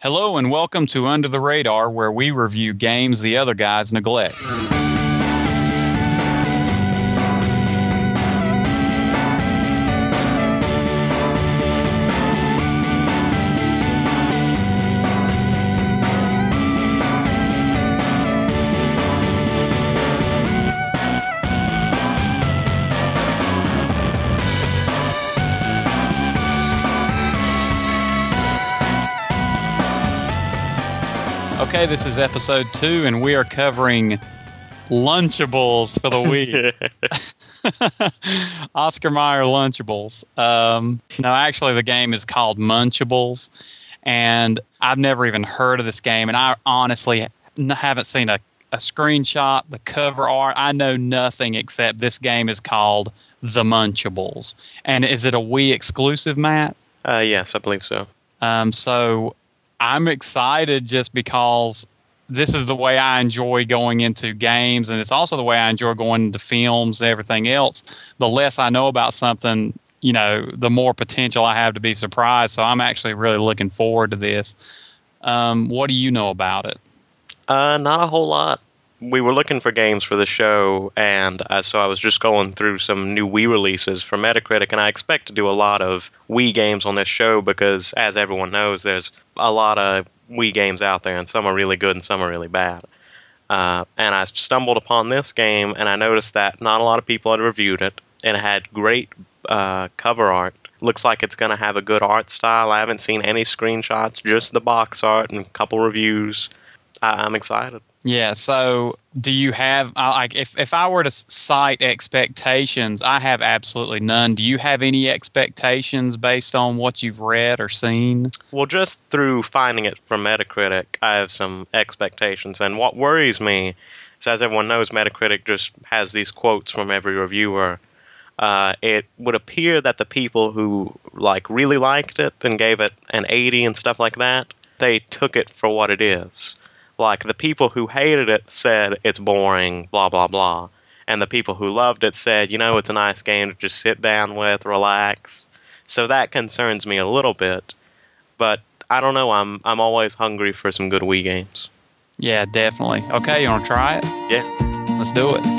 Hello and welcome to Under the Radar, where we review games the other guys neglect. Okay, this is episode 2, and we are covering Lunchables for the Wii. Oscar Mayer Lunchables. No, actually, the game is called Munchables, and I've never even heard of this game, and I honestly haven't seen a screenshot, the cover art. I know nothing except this game is called The Munchables. And is it a Wii exclusive, Matt? Yes, I believe so. So I'm excited just because this is the way I enjoy going into games, and it's also the way I enjoy going into films and everything else. The less I know about something, the more potential I have to be surprised. So I'm actually really looking forward to this. What do you know about it? Not a whole lot. We were looking for games for the show, and so I was just going through some new Wii releases for Metacritic, and I expect to do a lot of Wii games on this show because, as everyone knows, there's a lot of Wii games out there, and some are really good and some are really bad. And I stumbled upon this game, and I noticed that not a lot of people had reviewed it, and it had great cover art. Looks like it's going to have a good art style. I haven't seen any screenshots, just the box art and a couple reviews. I'm excited. Yeah, so do you have, if I were to cite expectations, I have absolutely none. Do you have any expectations based on what you've read or seen? Well, just through finding it from Metacritic, I have some expectations. And what worries me is, as everyone knows, Metacritic just has these quotes from every reviewer. It would appear that the people who really liked it and gave it an 80 and stuff like that, they took it for what it is. Like, the people who hated it said it's boring, blah, blah, blah. And the people who loved it said, it's a nice game to just sit down with, relax. So that concerns me a little bit. But I don't know, I'm always hungry for some good Wii games. Yeah, definitely. Okay, you want to try it? Yeah. Let's do it.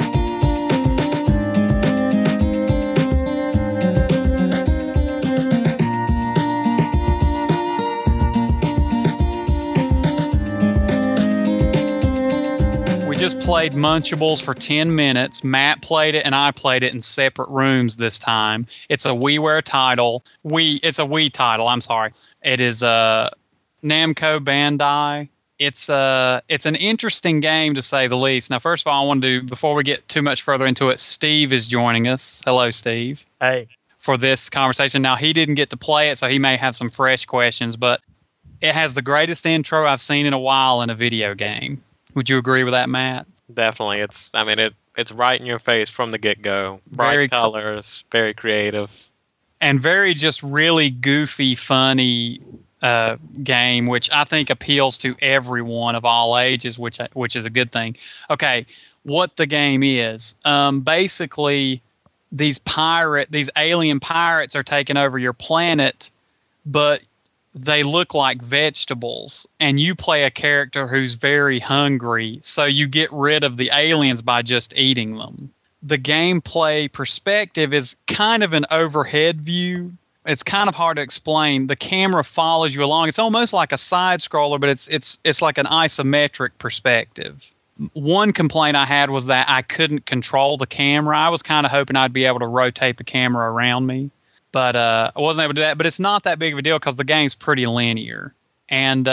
Just played Munchables for 10 minutes. Matt played it and I played it in separate rooms this time. It's a WiiWare title. It's a Wii title, I'm sorry. It is Namco Bandai. It's an interesting game to say the least. Now, first of all, I want to before we get too much further into it, Steve is joining us. Hello, Steve. Hey. For this conversation. Now, he didn't get to play it, so he may have some fresh questions, but it has the greatest intro I've seen in a while in a video game. Would you agree with that, Matt? Definitely. It's right in your face from the get-go. Bright colors, very creative. And very just really goofy, funny game, which I think appeals to everyone of all ages, which is a good thing. Okay, what the game is. Basically, these alien pirates are taking over your planet, but they look like vegetables, and you play a character who's very hungry, so you get rid of the aliens by just eating them. The gameplay perspective is kind of an overhead view. It's kind of hard to explain. The camera follows you along. It's almost like a side scroller, but it's like an isometric perspective. One complaint I had was that I couldn't control the camera. I was kind of hoping I'd be able to rotate the camera around me. But I wasn't able to do that. But it's not that big of a deal because the game's pretty linear. And,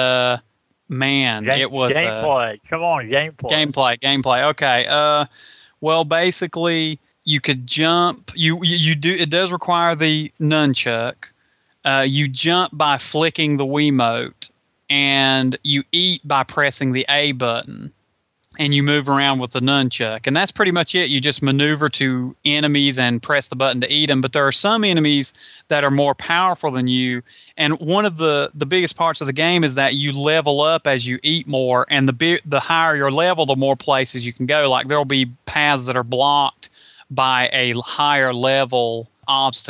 it was... Gameplay. Come on, gameplay. Gameplay. Okay. Well, basically, you could jump. It does require the nunchuck. You jump by flicking the Wiimote. And you eat by pressing the A button. And you move around with the nunchuck. And that's pretty much it. You just maneuver to enemies and press the button to eat them. But there are some enemies that are more powerful than you. And one of the biggest parts of the game is that you level up as you eat more. And the higher your level, the more places you can go. Like there will be paths that are blocked by a higher level obstacle.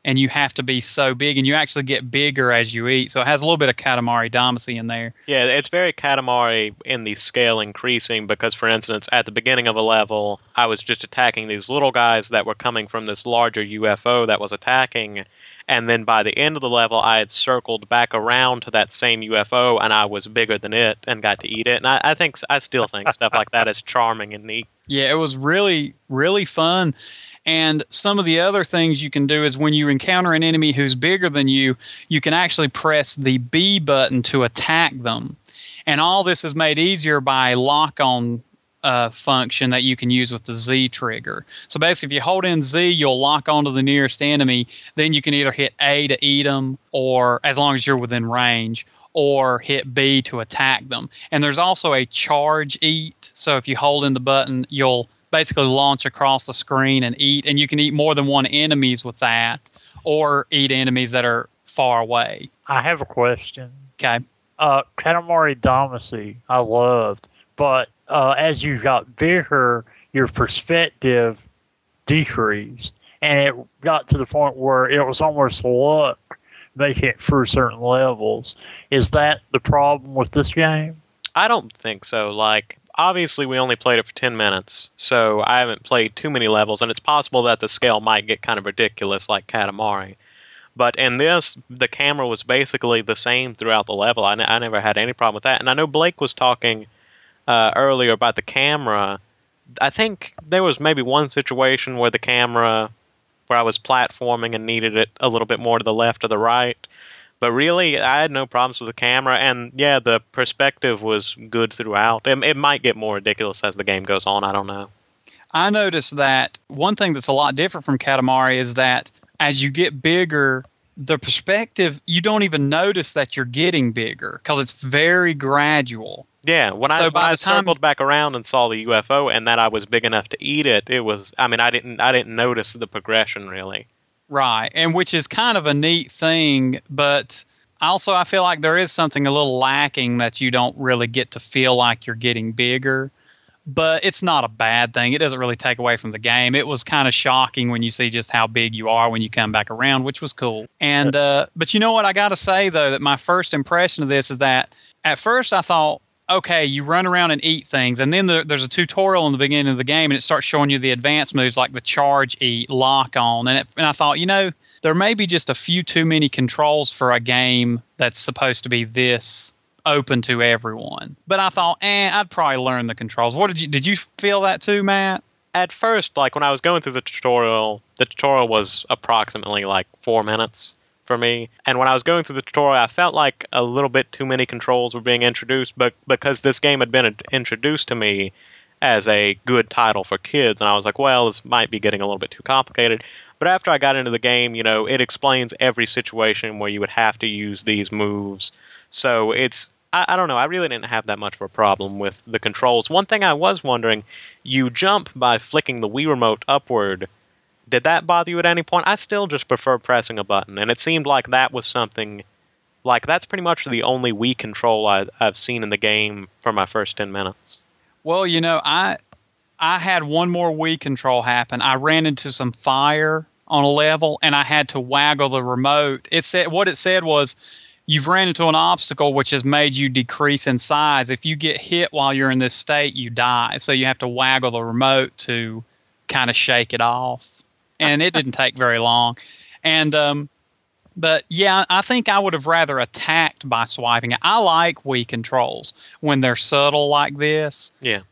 and you have to be so big, and you actually get bigger as you eat. So it has a little bit of Katamari Damacy in there. Yeah, it's very Katamari in the scale increasing because, for instance, at the beginning of a level, I was just attacking these little guys that were coming from this larger UFO that was attacking, and then by the end of the level, I had circled back around to that same UFO, and I was bigger than it and got to eat it. And I still think stuff like that is charming and neat. Yeah, it was really, really fun. And some of the other things you can do is when you encounter an enemy who's bigger than you, you can actually press the B button to attack them. And all this is made easier by lock-on function that you can use with the Z trigger. So basically, if you hold in Z, you'll lock onto the nearest enemy. Then you can either hit A to eat them, or as long as you're within range, or hit B to attack them. And there's also a charge eat. So if you hold in the button, you'll basically launch across the screen and eat, and you can eat more than one enemies with that, or eat enemies that are far away. I have a question. Okay. Katamari Damacy, I loved, but as you got bigger, your perspective decreased, and it got to the point where it was almost luck making it through certain levels. Is that the problem with this game? I don't think so. Like, obviously, we only played it for 10 minutes, so I haven't played too many levels, and it's possible that the scale might get kind of ridiculous like Katamari. But in this, the camera was basically the same throughout the level. I never had any problem with that. And I know Blake was talking earlier about the camera. I think there was maybe one situation where the camera, where I was platforming and needed it a little bit more to the left or the right. But really, I had no problems with the camera, and yeah, the perspective was good throughout. It might get more ridiculous as the game goes on, I don't know. I noticed that one thing that's a lot different from Katamari is that as you get bigger, the perspective, you don't even notice that you're getting bigger, because it's very gradual. Yeah, when I circled back around and saw the UFO and that I was big enough to eat it, it was, I mean, I didn't notice the progression, really. Right, and which is kind of a neat thing, but also I feel like there is something a little lacking that you don't really get to feel like you're getting bigger. But it's not a bad thing. It doesn't really take away from the game. It was kind of shocking when you see just how big you are when you come back around, which was cool. And but you know what? I got to say, though, that my first impression of this is that at first I thought, okay, you run around and eat things, and then there's a tutorial in the beginning of the game, and it starts showing you the advanced moves like the charge, eat, lock on. And I thought, you know, there may be just a few too many controls for a game that's supposed to be this open to everyone. But I thought, I'd probably learn the controls. Did you feel that too, Matt? At first, like when I was going through the tutorial was approximately like 4 minutes for me. And when I was going through the tutorial, I felt like a little bit too many controls were being introduced, but because this game had been introduced to me as a good title for kids, and I was like, well, this might be getting a little bit too complicated. But after I got into the game, you know, it explains every situation where you would have to use these moves. So it's, I don't know, I really didn't have that much of a problem with the controls. One thing I was wondering, you jump by flicking the Wii Remote upward. Did that bother you at any point? I still just prefer pressing a button, and it seemed like that was something, like that's pretty much the only Wii control I've seen in the game for my first 10 minutes. Well, you know, I had one more Wii control happen. I ran into some fire on a level, and I had to waggle the remote. What it said was, you've ran into an obstacle which has made you decrease in size. If you get hit while you're in this state, you die. So you have to waggle the remote to kind of shake it off. And it didn't take very long. And but yeah, I think I would have rather attacked by swiping it. I like Wii controls when they're subtle like this. Yeah.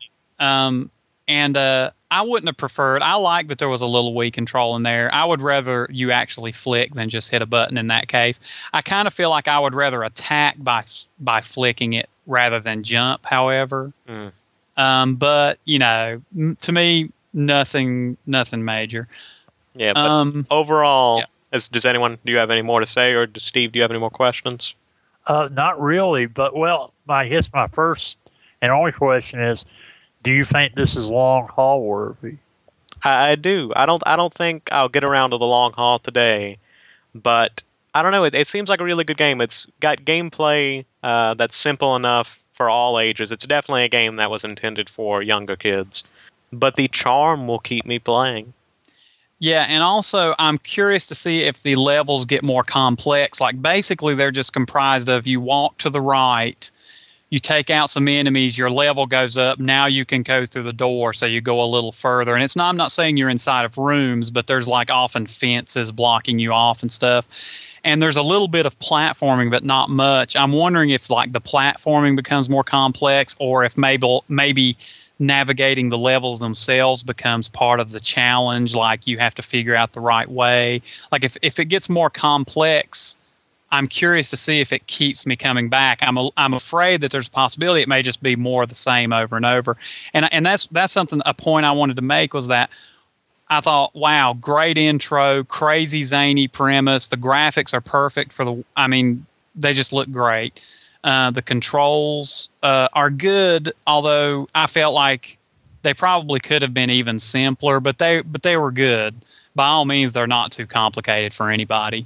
And I wouldn't have preferred. I like that there was a little Wii control in there. I would rather you actually flick than just hit a button in that case. I kind of feel like I would rather attack by flicking it rather than jump, however. But, you know, to me, nothing major. Yeah, but overall, yeah. Do you have any more to say? Or Steve, do you have any more questions? Not really, but, well, I guess my first and only question is, do you think this is long haul worthy? I do. I don't think I'll get around to the long haul today, but I don't know. It seems like a really good game. It's got gameplay that's simple enough for all ages. It's definitely a game that was intended for younger kids, but the charm will keep me playing. Yeah, and also I'm curious to see if the levels get more complex. Like basically they're just comprised of you walk to the right, you take out some enemies, your level goes up, now you can go through the door, so you go a little further. And I'm not saying you're inside of rooms, but there's like often fences blocking you off and stuff. And there's a little bit of platforming, but not much. I'm wondering if like the platforming becomes more complex, or if maybe navigating the levels themselves becomes part of the challenge. Like you have to figure out the right way. Like if it gets more complex, I'm curious to see if it keeps me coming back. I'm afraid that there's a possibility it may just be more of the same over and over. And that's something, a point I wanted to make was that I thought, wow, great intro, crazy zany premise. The graphics are perfect they just look great. The controls are good, although I felt like they probably could have been even simpler, but they were good. By all means, they're not too complicated for anybody.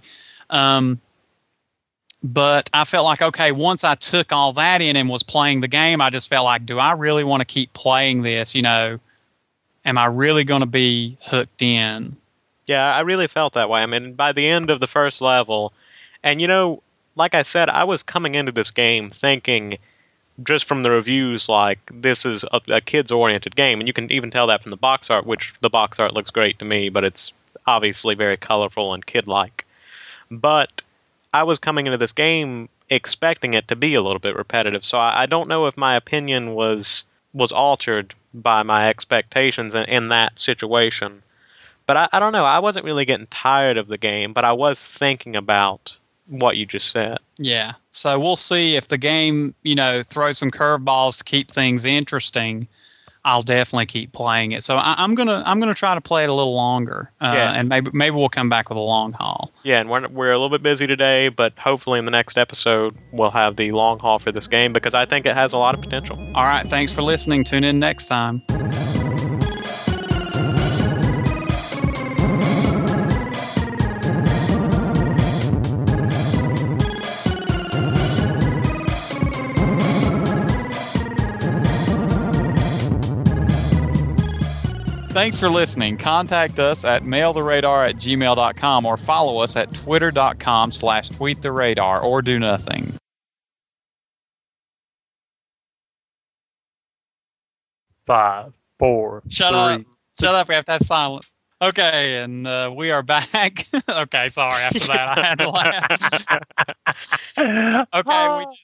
But I felt like, okay, once I took all that in and was playing the game, I just felt like, do I really want to keep playing this? Am I really going to be hooked in? Yeah, I really felt that way. I mean, by the end of the first level, and like I said, I was coming into this game thinking, just from the reviews, like, this is a kids-oriented game. And you can even tell that from the box art, which the box art looks great to me, but it's obviously very colorful and kid-like. But I was coming into this game expecting it to be a little bit repetitive, so I don't know if my opinion was altered by my expectations in that situation. But I don't know, I wasn't really getting tired of the game, but I was thinking about what you just said. Yeah. So we'll see if the game, throws some curveballs to keep things interesting. I'll definitely keep playing it. So I'm gonna try to play it a little longer, and maybe we'll come back with a long haul. Yeah, and we're a little bit busy today, but hopefully in the next episode we'll have the long haul for this game because I think it has a lot of potential. All right, thanks for listening. Tune in next time. Thanks for listening. Contact us at mailtheradar@gmail.com or follow us at twitter.com/tweettheradar or do nothing. 5, 4, Shut 3. up. Shut up. We have to have silence. Okay, and we are back. Okay, sorry. After that, I had to laugh. Okay, we just